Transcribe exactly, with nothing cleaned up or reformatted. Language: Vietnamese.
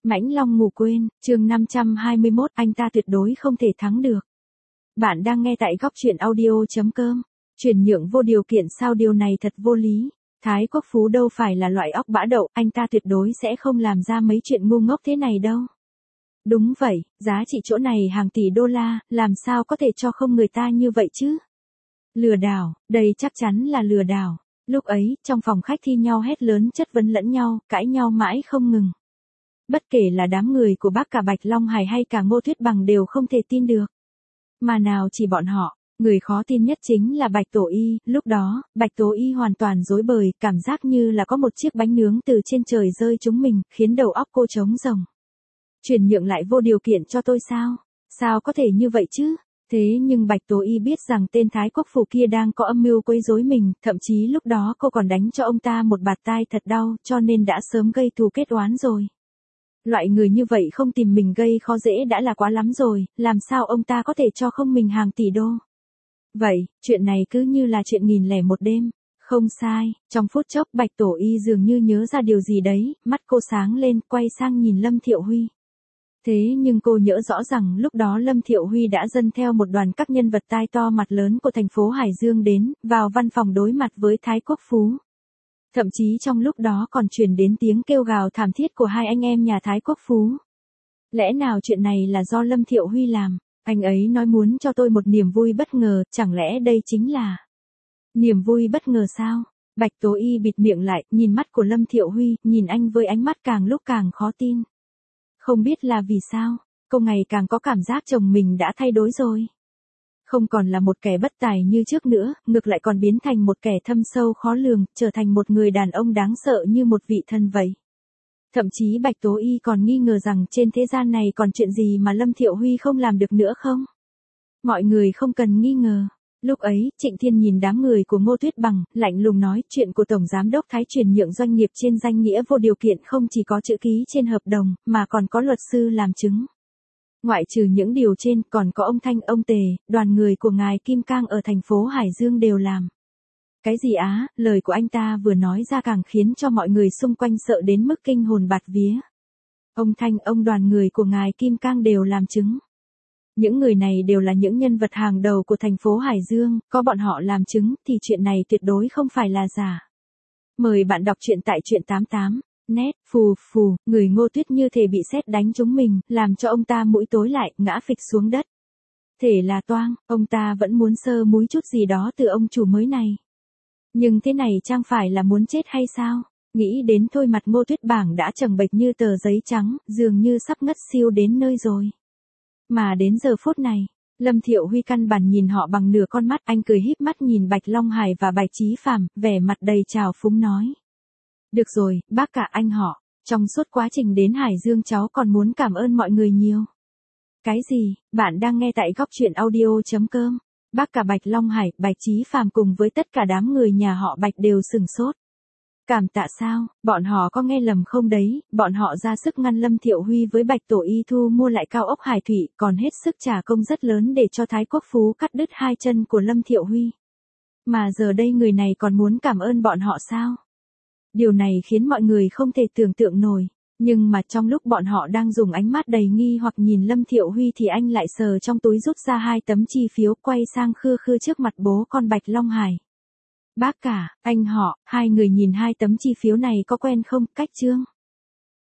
Mãnh Long ngủ quên, chương năm trăm hai mươi mốt, anh ta tuyệt đối không thể thắng được. Bạn đang nghe tại góc truyện audio.com. Chuyển nhượng vô điều kiện sao, điều này thật vô lý. Thái Quốc Phú đâu phải là loại óc bã đậu, anh ta tuyệt đối sẽ không làm ra mấy chuyện ngu ngốc thế này đâu. Đúng vậy, giá trị chỗ này hàng tỷ đô la, làm sao có thể cho không người ta như vậy chứ? Lừa đảo, đây chắc chắn là lừa đảo. Lúc ấy, trong phòng khách thi nhau hét lớn chất vấn lẫn nhau, cãi nhau mãi không ngừng. Bất kể là đám người của bác cả Bạch Long Hải hay cả Ngô Thuyết Bằng đều không thể tin được. Mà nào chỉ bọn họ, người khó tin nhất chính là Bạch Tổ Y, lúc đó, Bạch Tổ Y hoàn toàn rối bời, cảm giác như là có một chiếc bánh nướng từ trên trời rơi trúng mình, khiến đầu óc cô trống rỗng. Chuyển nhượng lại vô điều kiện cho tôi sao? Sao có thể như vậy chứ? Thế nhưng Bạch Tố Y biết rằng tên Thái Quốc Phủ kia đang có âm mưu quấy rối mình, thậm chí lúc đó cô còn đánh cho ông ta một bạt tai thật đau, cho nên đã sớm gây thù kết oán rồi. Loại người như vậy không tìm mình gây khó dễ đã là quá lắm rồi, làm sao ông ta có thể cho không mình hàng tỷ đô? Vậy, chuyện này cứ như là chuyện nghìn lẻ một đêm. Không sai, trong phút chốc Bạch Tổ Y dường như nhớ ra điều gì đấy, mắt cô sáng lên, quay sang nhìn Lâm Thiệu Huy. Thế nhưng cô nhớ rõ rằng lúc đó Lâm Thiệu Huy đã dâng theo một đoàn các nhân vật tai to mặt lớn của thành phố Hải Dương đến, vào văn phòng đối mặt với Thái Quốc Phú. Thậm chí trong lúc đó còn truyền đến tiếng kêu gào thảm thiết của hai anh em nhà Thái Quốc Phú. Lẽ nào chuyện này là do Lâm Thiệu Huy làm? Anh ấy nói muốn cho tôi một niềm vui bất ngờ, chẳng lẽ đây chính là niềm vui bất ngờ sao? Bạch Tố Y bịt miệng lại, nhìn mắt của Lâm Thiệu Huy, nhìn anh với ánh mắt càng lúc càng khó tin. Không biết là vì sao, cô ngày càng có cảm giác chồng mình đã thay đổi rồi. Không còn là một kẻ bất tài như trước nữa, ngược lại còn biến thành một kẻ thâm sâu khó lường, trở thành một người đàn ông đáng sợ như một vị thần vậy. Thậm chí Bạch Tố Y còn nghi ngờ rằng trên thế gian này còn chuyện gì mà Lâm Thiệu Huy không làm được nữa không? Mọi người không cần nghi ngờ. Lúc ấy, Trịnh Thiên nhìn đám người của Ngô Thuyết Bằng, lạnh lùng nói chuyện của Tổng Giám đốc Thái chuyển nhượng doanh nghiệp trên danh nghĩa vô điều kiện không chỉ có chữ ký trên hợp đồng, mà còn có luật sư làm chứng. Ngoại trừ những điều trên, còn có ông Thanh, ông Tề, đoàn người của ngài Kim Cang ở thành phố Hải Dương đều làm. Cái gì á, lời của anh ta vừa nói ra càng khiến cho mọi người xung quanh sợ đến mức kinh hồn bạt vía. Ông Thanh, ông đoàn người của ngài Kim Cang đều làm chứng. Những người này đều là những nhân vật hàng đầu của thành phố Hải Dương, có bọn họ làm chứng thì chuyện này tuyệt đối không phải là giả. Mời bạn đọc truyện tại truyện tám tám. Nét, phù phù, người Ngô Tuyết như thể bị sét đánh trúng mình, làm cho ông ta mũi tối lại, ngã phịch xuống đất. Thể là toang, ông ta vẫn muốn sơ múi chút gì đó từ ông chủ mới này. Nhưng thế này chẳng phải là muốn chết hay sao? Nghĩ đến thôi mặt Ngô Tuyết Bảng đã chồng bệch như tờ giấy trắng, dường như sắp ngất xiu đến nơi rồi. Mà đến giờ phút này, Lâm Thiệu Huy căn bản nhìn họ bằng nửa con mắt, anh cười híp mắt nhìn Bạch Long Hải và Bạch Chí Phàm, vẻ mặt đầy trào phúng nói. Được rồi, bác cả anh họ, trong suốt quá trình đến Hải Dương cháu còn muốn cảm ơn mọi người nhiều. Cái gì, bạn đang nghe tại góc truyện audio.com. Bác cả Bạch Long Hải, Bạch Chí Phàm cùng với tất cả đám người nhà họ Bạch đều sừng sốt. Cảm tạ sao, bọn họ có nghe lầm không đấy, bọn họ ra sức ngăn Lâm Thiệu Huy với Bạch Tổ Y thu mua lại cao ốc Hải Thủy, còn hết sức trả công rất lớn để cho Thái Quốc Phú cắt đứt hai chân của Lâm Thiệu Huy. Mà giờ đây người này còn muốn cảm ơn bọn họ sao? Điều này khiến mọi người không thể tưởng tượng nổi, nhưng mà trong lúc bọn họ đang dùng ánh mắt đầy nghi hoặc nhìn Lâm Thiệu Huy thì anh lại sờ trong túi rút ra hai tấm chi phiếu quay sang khư khư trước mặt bố con Bạch Long Hải. Bác cả, anh họ, hai người nhìn hai tấm chi phiếu này có quen không, cách chương?